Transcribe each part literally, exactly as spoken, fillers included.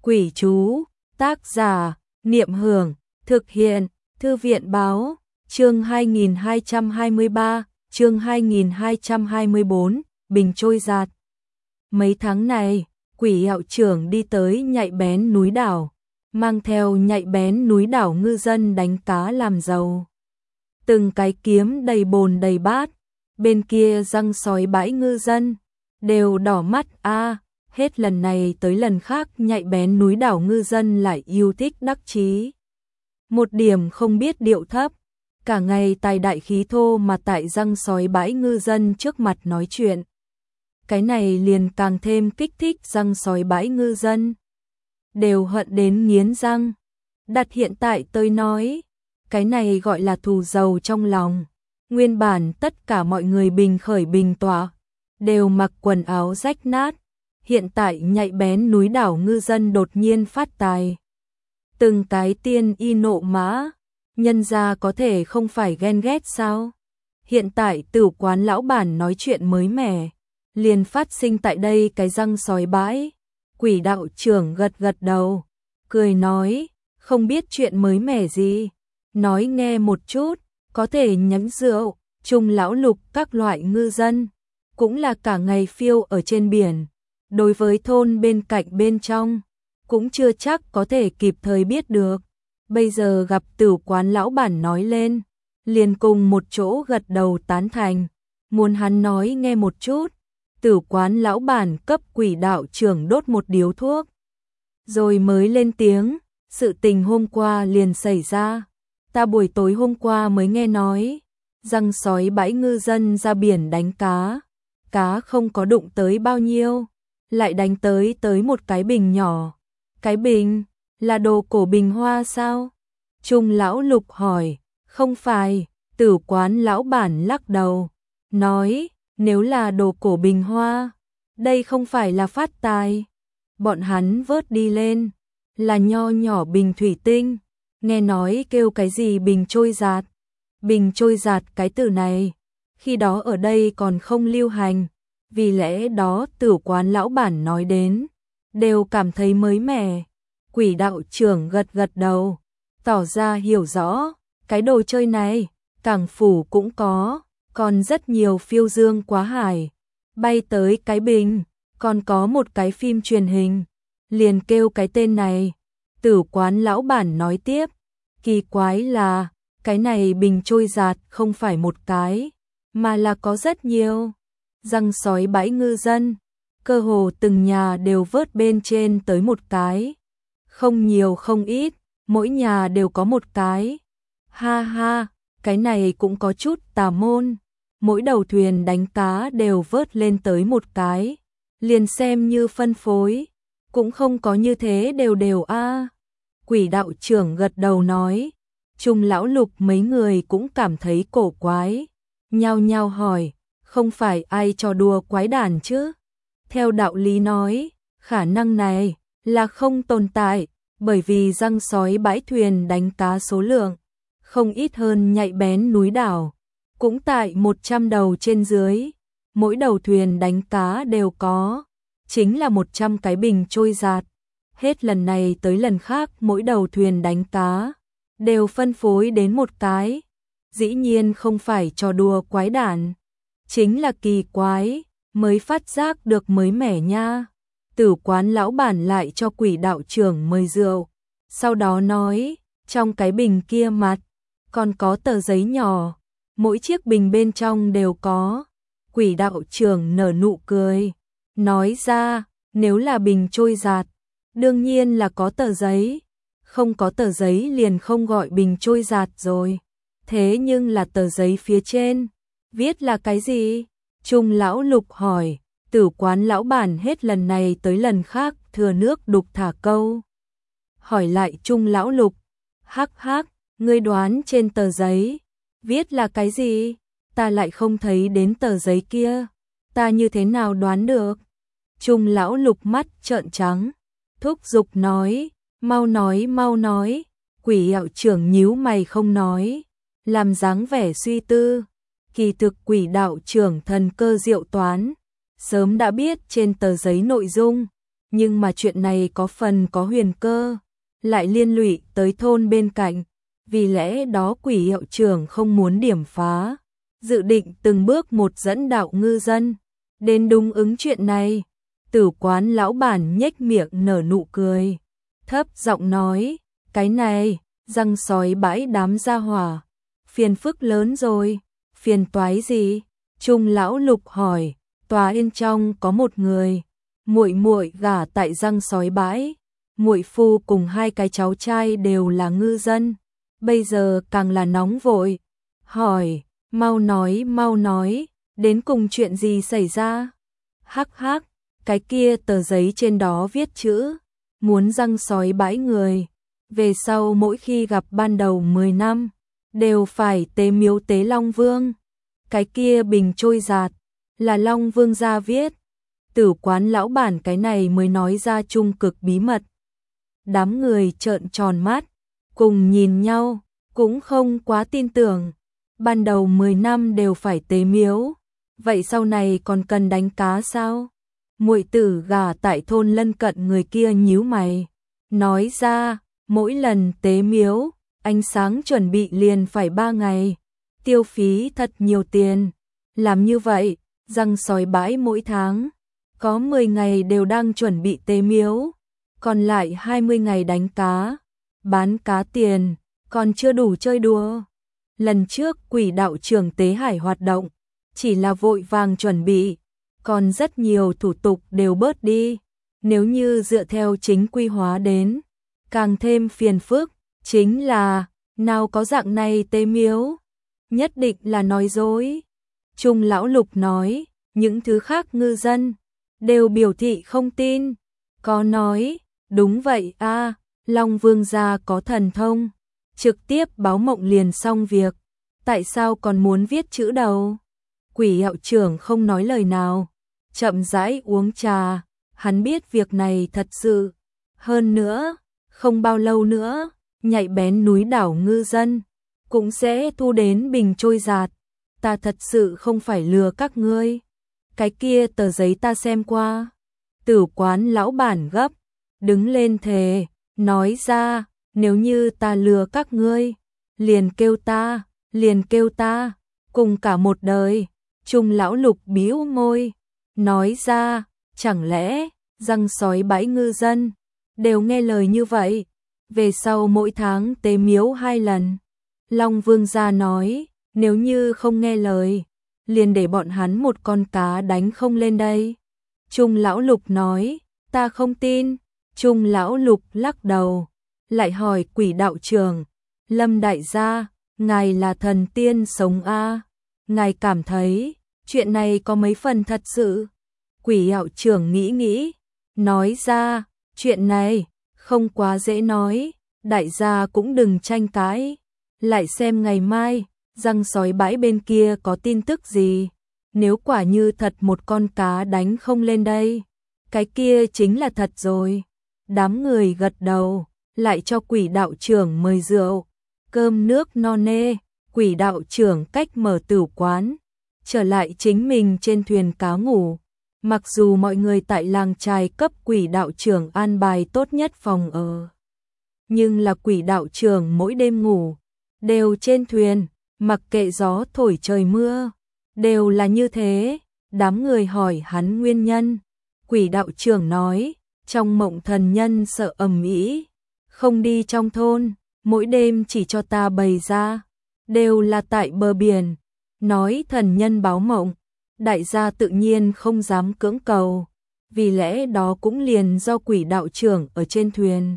Quỷ chú, tác giả, Niệm Hưởng, thực hiện, Thư viện báo, chương hai nghìn hai trăm hai mươi ba, chương hai nghìn hai trăm hai mươi bốn, bình trôi giạt. Mấy tháng này, Quỷ hiệu trưởng đi tới Nhạy Bén núi đảo, mang theo Nhạy Bén núi đảo ngư dân đánh cá làm giàu. Từng cái kiếm đầy bồn đầy bát, bên kia răng sói bãi ngư dân, đều đỏ mắt a. Hết lần này tới lần khác Nhạy Bén núi đảo ngư dân lại yêu thích đắc chí. Một điểm không biết điệu thấp, cả ngày tài đại khí thô mà tại răng sói bãi ngư dân trước mặt nói chuyện. Cái này liền càng thêm kích thích răng sói bãi ngư dân. Đều hận đến nghiến răng. Đặt hiện tại tôi nói, cái này gọi là thù dầu trong lòng. Nguyên bản tất cả mọi người bình khởi bình tọa, đều mặc quần áo rách nát. Hiện tại Nhạy Bén núi đảo ngư dân đột nhiên phát tài. Từng cái tiên y nộ mã, nhân gia có thể không phải ghen ghét sao? Hiện tại tử quán lão bản nói chuyện mới mẻ, liền phát sinh tại đây cái răng sói bãi. Quỷ đạo trưởng gật gật đầu, cười nói, không biết chuyện mới mẻ gì, nói nghe một chút, có thể nhắm rượu, chung lão lục các loại ngư dân, cũng là cả ngày phiêu ở trên biển. Đối với thôn bên cạnh bên trong, cũng chưa chắc có thể kịp thời biết được. Bây giờ gặp tử quán lão bản nói lên, liền cùng một chỗ gật đầu tán thành, muốn hắn nói nghe một chút. Tử quán lão bản cấp Quỷ đạo trưởng đốt một điếu thuốc, rồi mới lên tiếng, sự tình hôm qua liền xảy ra. Ta buổi tối hôm qua mới nghe nói, răng sói bãi ngư dân ra biển đánh cá, cá không có đụng tới bao nhiêu, lại đánh tới tới một cái bình nhỏ. Cái bình, là đồ cổ bình hoa sao? Trung lão lục hỏi, không phải. Tử quán lão bản lắc đầu, nói, nếu là đồ cổ bình hoa, đây không phải là phát tài. Bọn hắn vớt đi lên, là nho nhỏ bình thủy tinh, nghe nói kêu cái gì bình trôi giạt. Bình trôi giạt cái từ này, khi đó ở đây còn không lưu hành, vì lẽ đó tử quán lão bản nói đến, đều cảm thấy mới mẻ. Quỷ đạo trưởng gật gật đầu, tỏ ra hiểu rõ, cái đồ chơi này, cảng phủ cũng có, còn rất nhiều phiêu dương quá hải, bay tới cái bình, còn có một cái phim truyền hình, liền kêu cái tên này. Tử quán lão bản nói tiếp, kỳ quái là, cái này bình trôi giạt không phải một cái, mà là có rất nhiều. Răng sói bãi ngư dân, cơ hồ từng nhà đều vớt bên trên tới một cái. Không nhiều không ít, mỗi nhà đều có một cái. Ha ha, cái này cũng có chút tà môn. Mỗi đầu thuyền đánh cá đều vớt lên tới một cái, liền xem như phân phối, cũng không có như thế đều đều a. À. Quỷ đạo trưởng gật đầu nói, Trung lão lục mấy người cũng cảm thấy cổ quái, nhao nhao hỏi, không phải ai trò đùa quái đản chứ? Theo đạo lý nói, khả năng này là không tồn tại, bởi vì răng sói bãi thuyền đánh cá số lượng không ít hơn Nhạy Bén núi đảo, cũng tại một trăm đầu trên dưới, mỗi đầu thuyền đánh cá đều có, chính là một trăm cái bình trôi giạt. Hết lần này tới lần khác mỗi đầu thuyền đánh cá đều phân phối đến một cái, dĩ nhiên không phải trò đùa quái đản, chính là kỳ quái, mới phát giác được mới mẻ nha. Tử quán lão bản lại cho Quỷ đạo trưởng mời rượu, sau đó nói, trong cái bình kia mặt, còn có tờ giấy nhỏ, mỗi chiếc bình bên trong đều có. Quỷ đạo trưởng nở nụ cười, nói ra, nếu là bình trôi giạt, đương nhiên là có tờ giấy, không có tờ giấy liền không gọi bình trôi giạt rồi. Thế nhưng là tờ giấy phía trên, viết là cái gì? Trung lão lục hỏi. Tử quán lão bản hết lần này tới lần khác thừa nước đục thả câu. Hỏi lại Trung lão lục, hắc hắc, ngươi đoán trên tờ giấy, viết là cái gì? Ta lại không thấy đến tờ giấy kia, ta như thế nào đoán được? Trung lão lục mắt trợn trắng, thúc giục nói, mau nói mau nói. Quỷ hiệu trưởng nhíu mày không nói, làm dáng vẻ suy tư. Kỳ thực quỷ đạo trưởng thần cơ diệu toán, sớm đã biết trên tờ giấy nội dung, nhưng mà chuyện này có phần có huyền cơ, lại liên lụy tới thôn bên cạnh, vì lẽ đó Quỷ hiệu trưởng không muốn điểm phá, dự định từng bước một dẫn đạo ngư dân đến đúng ứng chuyện này. Tử quán lão bản nhếch miệng nở nụ cười, thấp giọng nói, cái này, răng sói bãi đám gia hỏa, phiền phức lớn rồi. Phiền toái gì? Trung lão Lục hỏi. Tòa yên trong có một người, muội muội gả tại răng sói bãi, muội phu cùng hai cái cháu trai đều là ngư dân, bây giờ càng là nóng vội. Hỏi, mau nói, mau nói, đến cùng chuyện gì xảy ra? Hắc hắc, cái kia tờ giấy trên đó viết chữ, muốn răng sói bãi người, về sau mỗi khi gặp ban đầu mười năm, đều phải tế miếu tế Long Vương. Cái kia bình trôi giạt, là Long Vương gia viết. Tử quán lão bản cái này mới nói ra trung cực bí mật. Đám người trợn tròn mắt, cùng nhìn nhau, cũng không quá tin tưởng. Ban đầu mười năm đều phải tế miếu, vậy sau này còn cần đánh cá sao? Muội tử gả tại thôn lân cận người kia nhíu mày, nói ra, mỗi lần tế miếu, ánh sáng chuẩn bị liền phải ba ngày, tiêu phí thật nhiều tiền. Làm như vậy, răng sói bãi mỗi tháng, có mười ngày đều đang chuẩn bị tế miếu, còn lại hai mươi ngày đánh cá, bán cá tiền, còn chưa đủ chơi đùa. Lần trước Quỷ đạo trưởng tế hải hoạt động, chỉ là vội vàng chuẩn bị, còn rất nhiều thủ tục đều bớt đi. Nếu như dựa theo chính quy hóa đến, càng thêm phiền phức, chính là, nào có dạng này tế miếu, nhất định là nói dối. Trung lão Lục nói, những thứ khác ngư dân đều biểu thị không tin, có nói, đúng vậy a, Long Vương gia có thần thông, trực tiếp báo mộng liền xong việc, tại sao còn muốn viết chữ đầu? Quỷ hiệu trưởng không nói lời nào, chậm rãi uống trà, hắn biết việc này thật sự. Hơn nữa, không bao lâu nữa, nhạy bén núi đảo ngư dân cũng sẽ thu đến bình trôi giạt. Ta thật sự không phải lừa các ngươi. Cái kia tờ giấy ta xem qua. Tử quán lão bản gấp, đứng lên thề, nói ra, nếu như ta lừa các ngươi, liền kêu ta, liền kêu ta, cùng cả một đời. Trung lão Lục bĩu môi, nói ra, chẳng lẽ, răng sói bãi ngư dân, đều nghe lời như vậy, về sau mỗi tháng tế miếu hai lần. Long Vương gia nói, nếu như không nghe lời, liền để bọn hắn một con cá đánh không lên đây. Trung lão Lục nói, ta không tin. Trung lão Lục lắc đầu, lại hỏi Quỷ đạo trưởng, Lâm đại gia, ngài là thần tiên sống a, ngài cảm thấy chuyện này có mấy phần thật sự? Quỷ đạo trưởng nghĩ nghĩ, nói ra, chuyện này không quá dễ nói, đại gia cũng đừng tranh cãi, lại xem ngày mai răng sói bãi bên kia có tin tức gì. Nếu quả như thật một con cá đánh không lên đây, cái kia chính là thật rồi. Đám người gật đầu, lại cho Quỷ đạo trưởng mời rượu, cơm nước no nê. Quỷ đạo trưởng cách mở tử quán, trở lại chính mình trên thuyền cá ngủ. Mặc dù mọi người tại làng trài cấp Quỷ đạo trưởng an bài tốt nhất phòng ở, nhưng là Quỷ đạo trưởng mỗi đêm ngủ đều trên thuyền, mặc kệ gió thổi trời mưa, đều là như thế. Đám người hỏi hắn nguyên nhân, Quỷ đạo trưởng nói, trong mộng thần nhân sợ ầm ĩ, không đi trong thôn, mỗi đêm chỉ cho ta bày ra, đều là tại bờ biển. Nói thần nhân báo mộng, đại gia tự nhiên không dám cưỡng cầu, vì lẽ đó cũng liền do Quỷ đạo trưởng ở trên thuyền.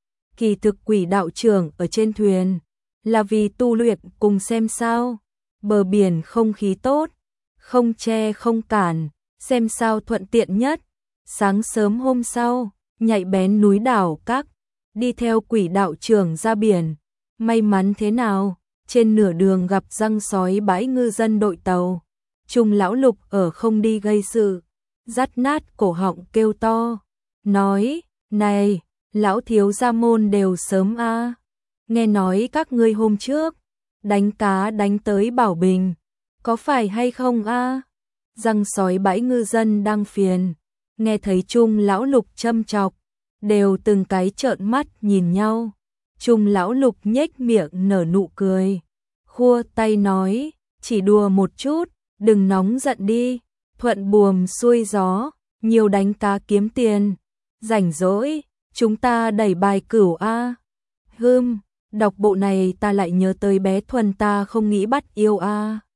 Kỳ thực Quỷ đạo trưởng ở trên thuyền là vì tu luyện cùng xem sao. Bờ biển không khí tốt, không che không cản, xem sao thuận tiện nhất. Sáng sớm hôm sau, nhạy bén núi đảo các, đi theo Quỷ đạo trưởng ra biển. May mắn thế nào, trên nửa đường gặp răng sói bãi ngư dân đội tàu. Trung lão Lục ở không đi gây sự, dắt nát cổ họng kêu to, nói, này, lão thiếu gia môn đều sớm a, nghe nói các ngươi hôm trước đánh cá đánh tới Bảo Bình, có phải hay không a? Răng sói bãi ngư dân đang phiền, Nghe thấy Trung lão lục châm chọc, đều từng cái trợn mắt nhìn nhau. Trung lão lục nhếch miệng nở nụ cười, khua tay nói, chỉ đùa một chút, đừng nóng giận đi, thuận buồm xuôi gió, nhiều đánh cá kiếm tiền, rảnh rỗi, chúng ta đẩy bài cửu a. Hừm, đọc bộ này ta lại nhớ tới bé Thuần ta không nghĩ bắt yêu a.